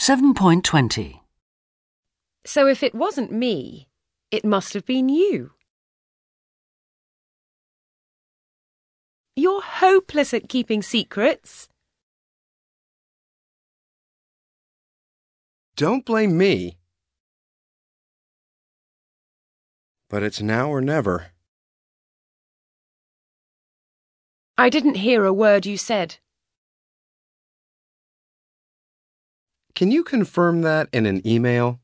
7.20. So if it wasn't me, it must have been you. You're hopeless at keeping secrets. Don't blame me. But it's now or never. I didn't hear a word you said. Can you confirm that in an email?